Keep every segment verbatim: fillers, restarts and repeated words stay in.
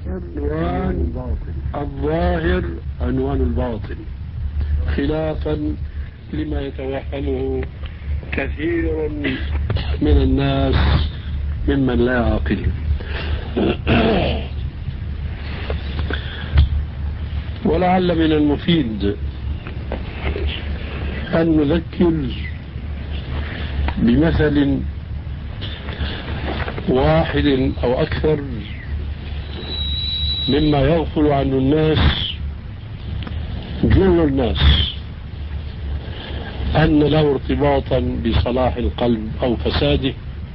عنوان الظاهر عنوان الباطن، خلافا لما يتوهمه كثير من الناس ممن لا يعقل. ولعل من المفيد أن نذكر بمثل واحد أو أكثر مما يغفل عنه الناس، جل الناس، أن له ارتباطا بصلاح القلب أو فساده.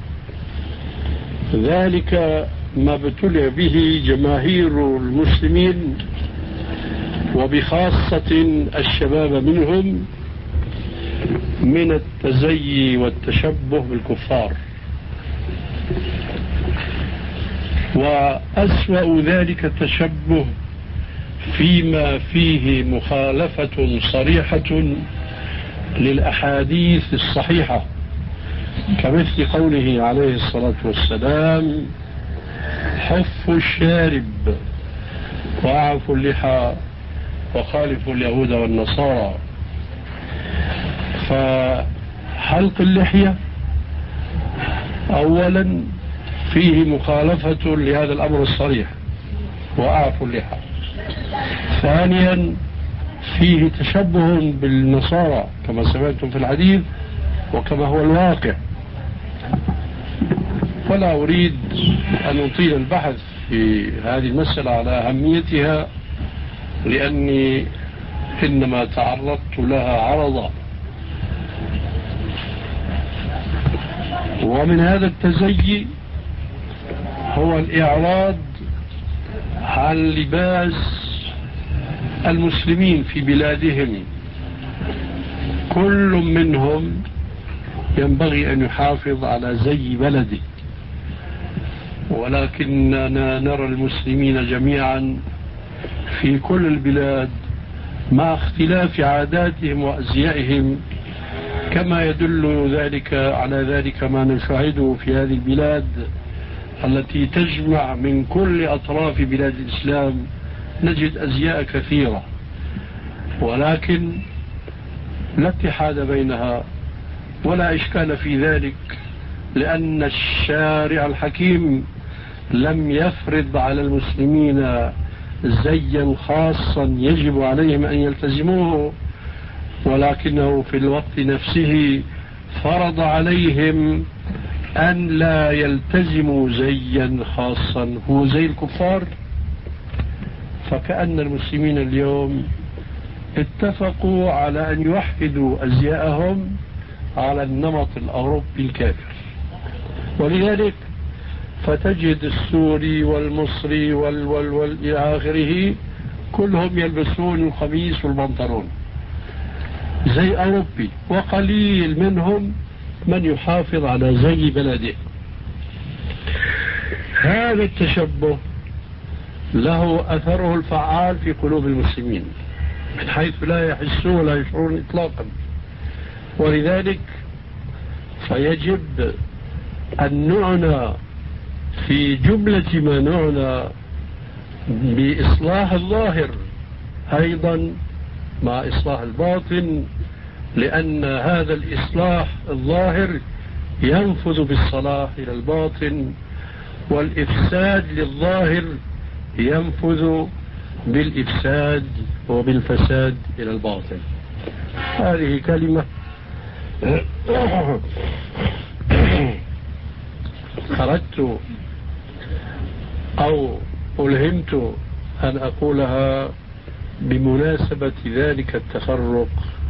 ذلك ما ابتلي به جماهير المسلمين وبخاصة الشباب منهم من التزيي والتشبه بالكفار. وأسوأ ذلك التشبه فيما فيه مخالفة صريحة للأحاديث الصحيحة، كمثل قوله عليه الصلاة والسلام: حفوا الشارب وأعفوا اللحى وخالفوا اليهود والنصارى. فحلق اللحية أولا فيه مخالفة لهذا الأمر الصريح، وأعفوا اللحى. ثانيا فيه تشبه بالنصارى كما سمعتم في الحديث وكما هو الواقع. ولا أريد أن أطيل البحث في هذه المسألة على أهميتها، لأني إنما تعرضت لها عرضا. ومن هذا التزيي هو الإعراض عن لباس المسلمين في بلادهم. كل منهم ينبغي أن يحافظ على زي بلده، ولكننا نرى المسلمين جميعا في كل البلاد مع اختلاف عاداتهم وأزيائهم، كما يدل ذلك على ذلك ما نشاهده في هذه البلاد التي تجمع من كل أطراف بلاد الإسلام. نجد أزياء كثيرة، ولكن لا اتحاد بينها ولا إشكال في ذلك، لأن الشارع الحكيم لم يفرض على المسلمين زيا خاصا يجب عليهم أن يلتزموه، ولكنه في الوقت نفسه فرض عليهم أن لا يلتزموا زيا خاصا هو زي الكفار. فكأن المسلمين اليوم اتفقوا على أن يوحدوا أزياءهم على النمط الأوروبي الكافر. ولذلك فتجد السوري والمصري وال وال وال إلى آخره كلهم يلبسون القميص والبنطلون زي أوروبي، وقليل منهم من يحافظ على زي بلده. هذا التشبه له أثره الفعال في قلوب المسلمين من حيث لا يحسون ولا يشعرون إطلاقا. ولذلك فيجب أن نعنى في جملة ما نعنى بإصلاح الظاهر أيضا مع إصلاح الباطن، لأن هذا الإصلاح الظاهر ينفذ بالصلاح إلى الباطن، والإفساد للظاهر ينفذ بالإفساد وبالفساد إلى الباطن. هذه كلمة أردت أو ألهمت أن أقولها بمناسبة ذلك التفرق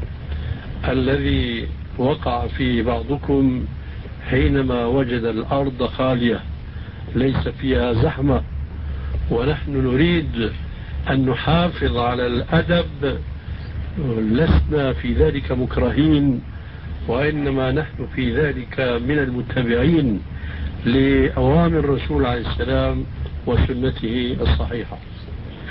الذي وقع فيه بعضكم حينما وجد الأرض خالية ليس فيها زحمة، ونحن نريد أن نحافظ على الأدب. لسنا في ذلك مكرهين، وإنما نحن في ذلك من المتبعين لأوامر الرسول عليه السلام وسنته الصحيحة.